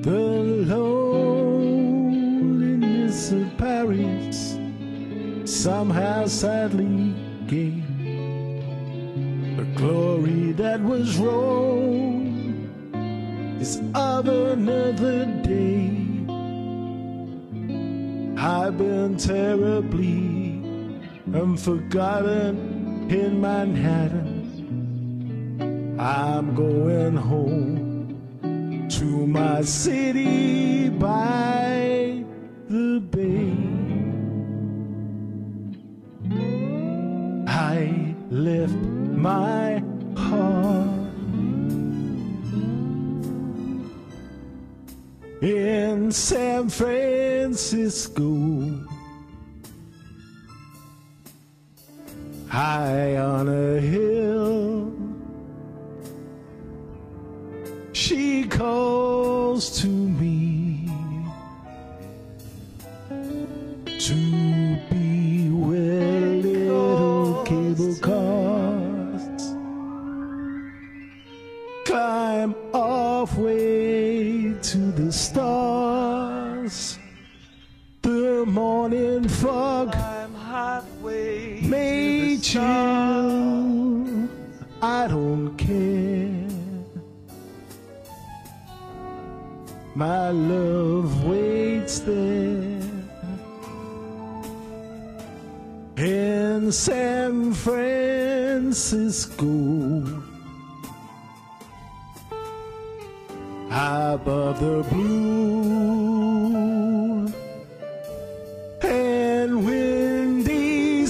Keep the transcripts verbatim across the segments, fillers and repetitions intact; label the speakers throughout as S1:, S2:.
S1: The loneliness of Paris somehow sadly gave the glory that was Rome is of another day. I've been terribly unforgotten in Manhattan. I'm going home to my city by the bay. I left my heart in San Francisco, high on a hill. She calls to me to be where little cable cars climb halfway to the stars. The morning fog may chill, I don't care. My love waits there in San Francisco, above the blue and windy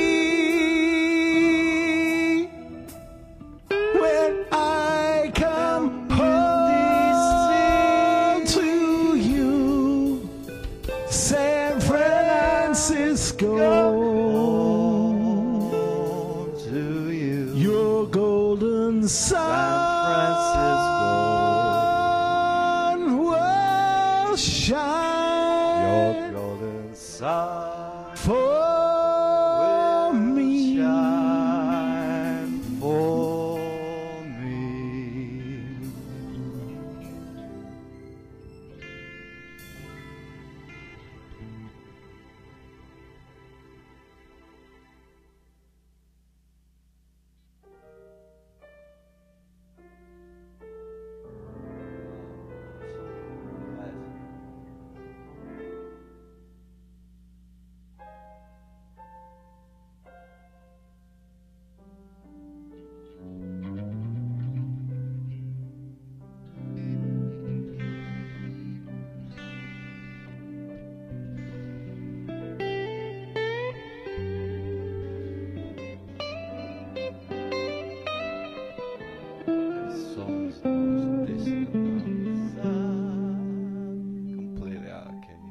S1: sea. When I come home to you, San Francisco,
S2: to you,
S1: your golden sun will shine.
S2: your golden sun
S1: For me.
S2: shine for me. This song's the most distant sound, completely out of key.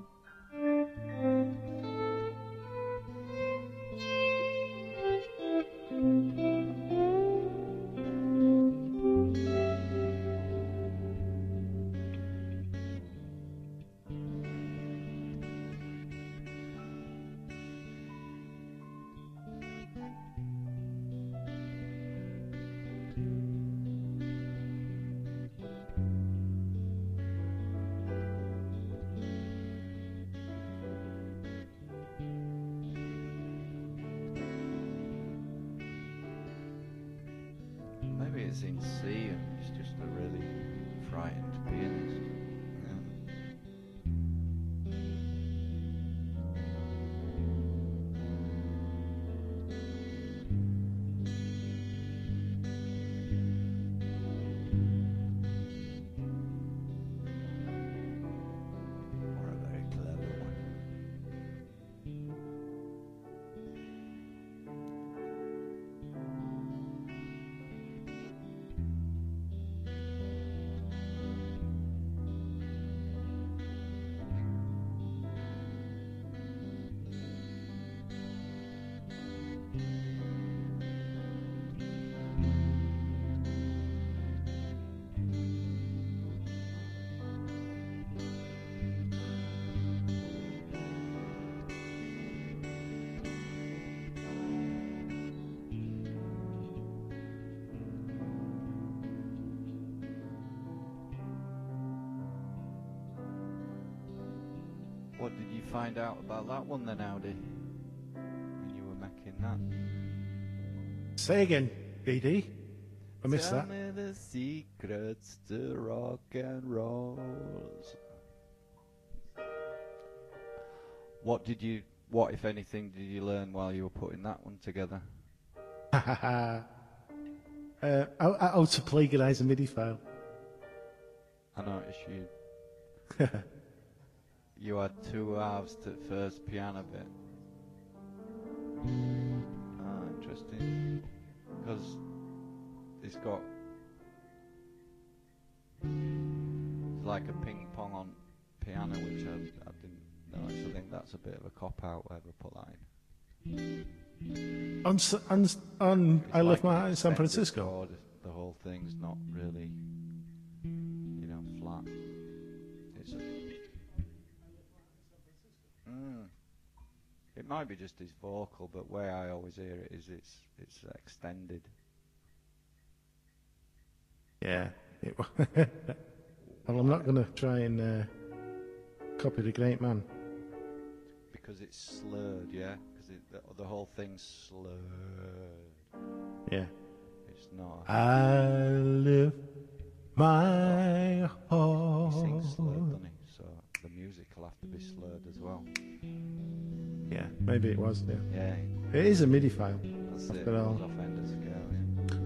S2: Maybe it's in C and he's just a really frightened pianist. Yeah. Or a very clever one. What did you find out about that one then, Audi? When you were making that?
S1: Say again, B D. I missed
S2: Tell
S1: that.
S2: me the secrets to rock and roll. What did you, what if anything, did you learn while you were putting that one together?
S1: uh, how, how to plagiarise a MIDI file.
S2: I noticed you. You had two halves to the first piano bit. Ah, interesting. Because it's got it's like a ping pong on piano, which I, I didn't notice. I think that's a bit of a cop out. Whoever put that in.
S1: On, s- on, s- on
S2: It's
S1: I Left
S2: like
S1: My Heart in San
S2: extended
S1: Francisco.
S2: chord. The whole thing's not really, you know, flat. It's a, mm, it might be just his vocal, but way I always hear it is it's it's extended.
S1: Yeah. It, well, I'm not going to try and uh, copy the great man.
S2: Because it's slurred, yeah? Because the, the whole thing's slurred.
S1: Yeah.
S2: It's not.
S1: I lift my
S2: He sings
S1: heart.
S2: slurred, doesn't he? So the music will have to be slurred as well.
S1: Yeah, maybe it was, yeah.
S2: Yeah,
S1: It is a MIDI file.
S2: that's it.
S1: After all.
S2: It's off end of scale, yeah.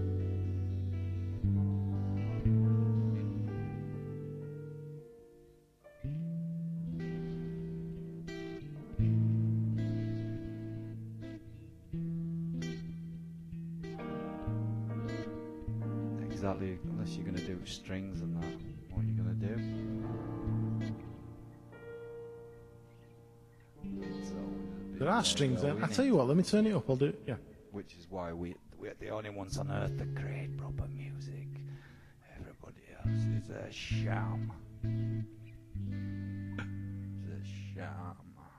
S2: Exactly, unless you're going to do strings and that, what are you going to do? It's always a bit
S1: There are
S2: more
S1: strings
S2: go,
S1: there. I
S2: innit?
S1: tell you what, let me turn it up. I'll do it. Yeah.
S2: Which is why we, we're the only ones on earth that create proper music. Everybody else is a sham. It's a sham.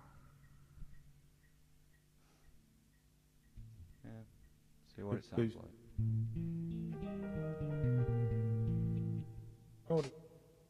S2: Yeah. See what it sounds
S1: Who's-
S2: like.
S1: Hold it.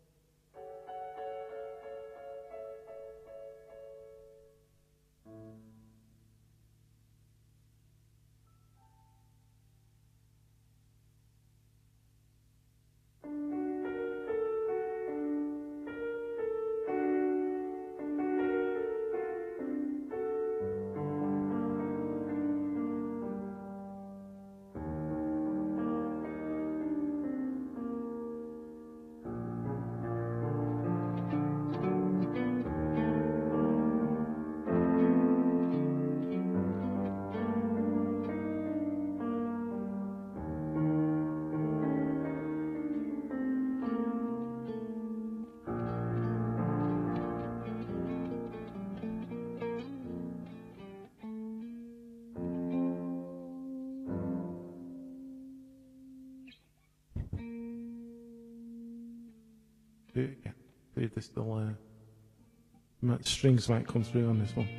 S1: Do it again. See if there's still uh, might, strings might come through on this one.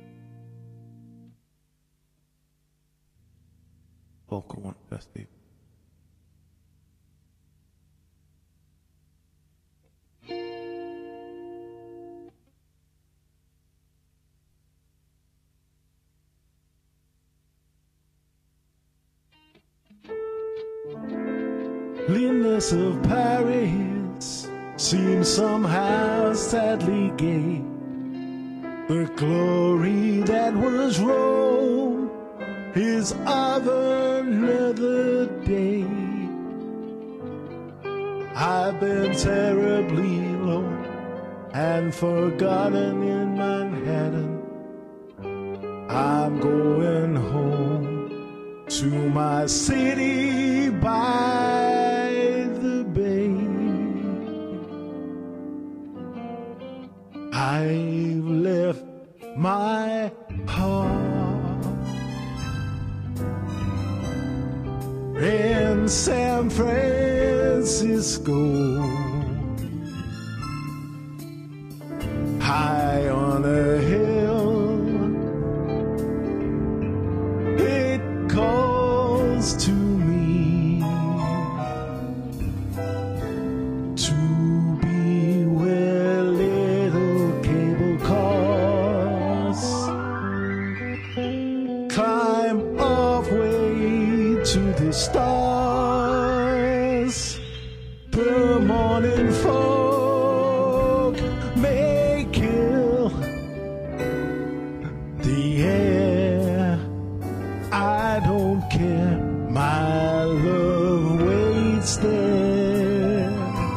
S1: Vocal one first, Steve. Leanness of Paris seems somehow sadly gay. The glory that was Rome is of another day. I've been terribly low and forgotten in Manhattan. I'm going home to my city by the bay. I've left my heart in San Francisco, high on a hill. It calls to me to be where little cable cars morning fog may kill the air. I don't care, my love waits there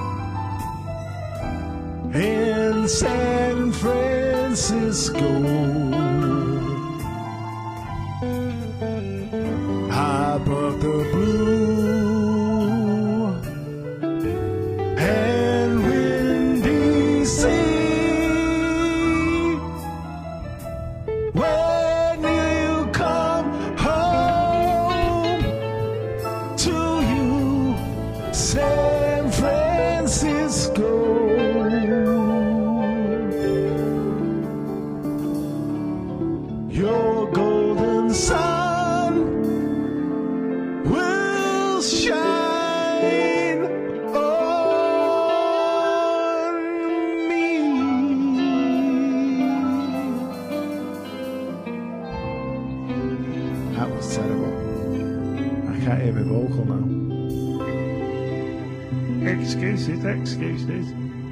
S1: in San Francisco. I brought the blue and windy sea. When you come home to you, San Francisco, your golden sun will shine on me. That was terrible. I can't hear my vocal now. Excuses, excuses.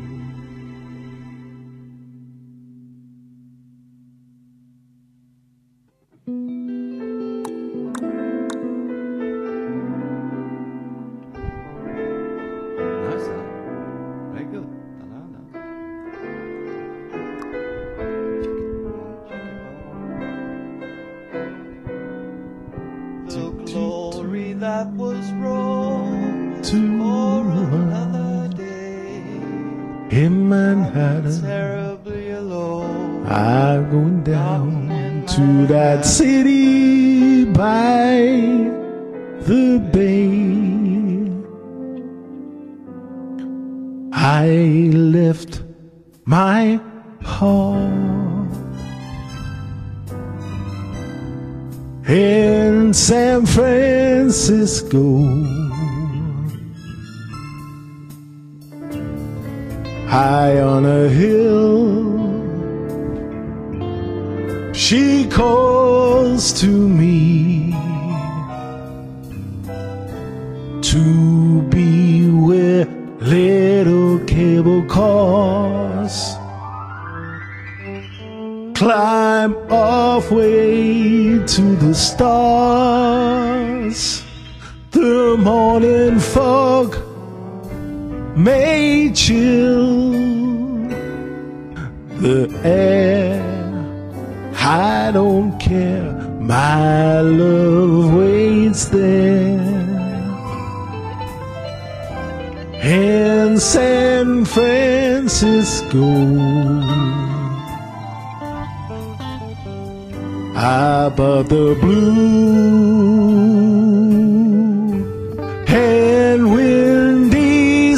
S2: Nice, that. Very good. I know that. The glory that was wrong
S1: To
S2: for another day.
S1: in Manhattan,
S2: Terribly alone.
S1: I'm going down to that city by the bay. I left my heart in San Francisco. High on a hill, she calls to me to be where little cable cars climb halfway to the stars. The morning fog may chill the air. I don't care, my love waits there in San Francisco. Above the blue and windy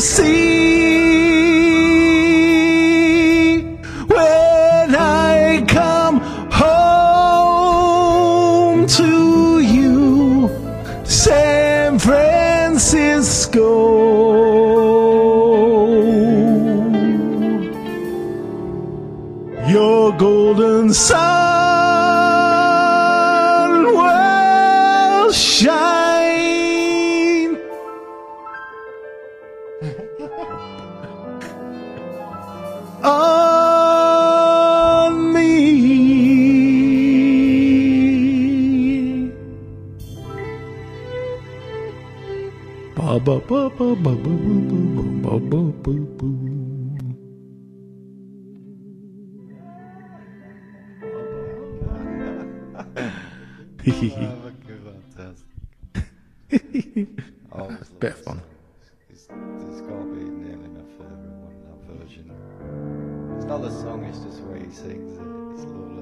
S1: sea. When I come home to you, San Francisco, your golden sun will shine on me. Ba ba ba ba ba ba ba ba ba ba ba.
S2: Fantastic. Oh, it's
S1: Bit of fun.
S2: It's, there's got to be nearly enough for everyone, that version. It's not the song, it's just the way he sings it. It's lovely.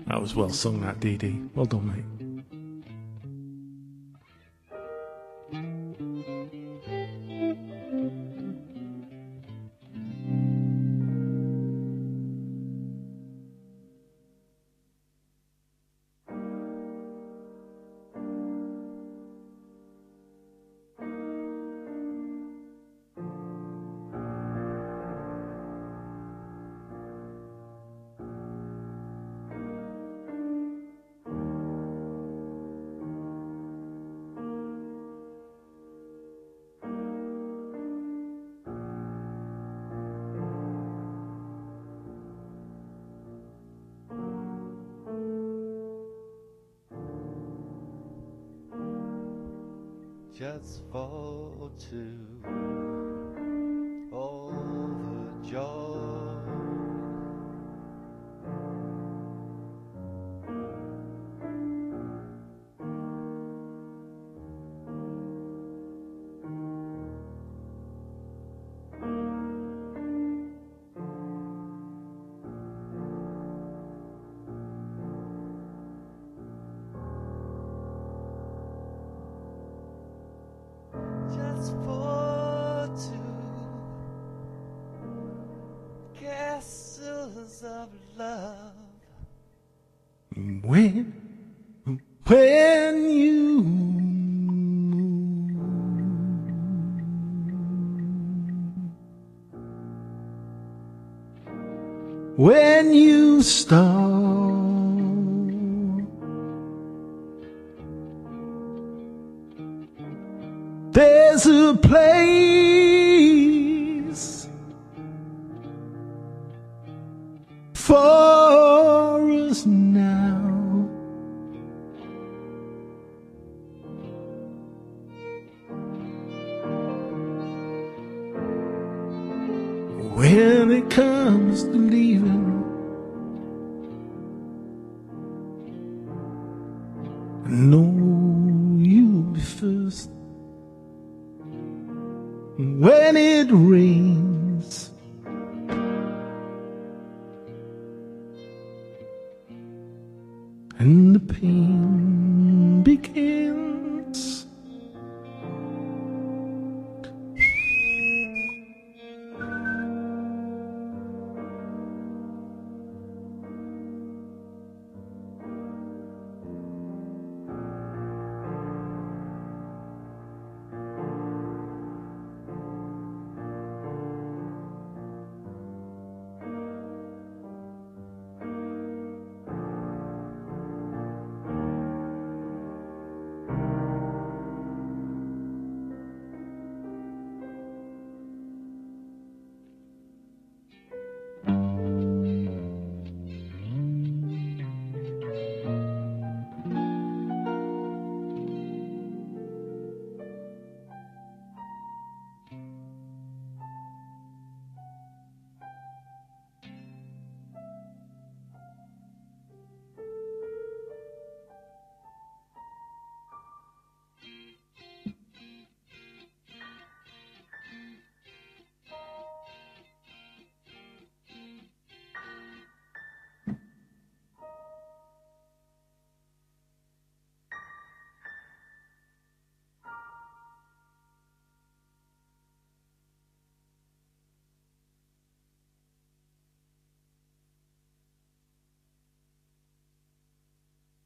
S1: That was well sung, that, Dee Dee. Well done, mate.
S2: Just fall to overjoyed. Just for two castles of love.
S1: When, when you move, when you start, there's a place for us now. When it comes to leaving, I know you'll be first. When it rains, and the pain begins,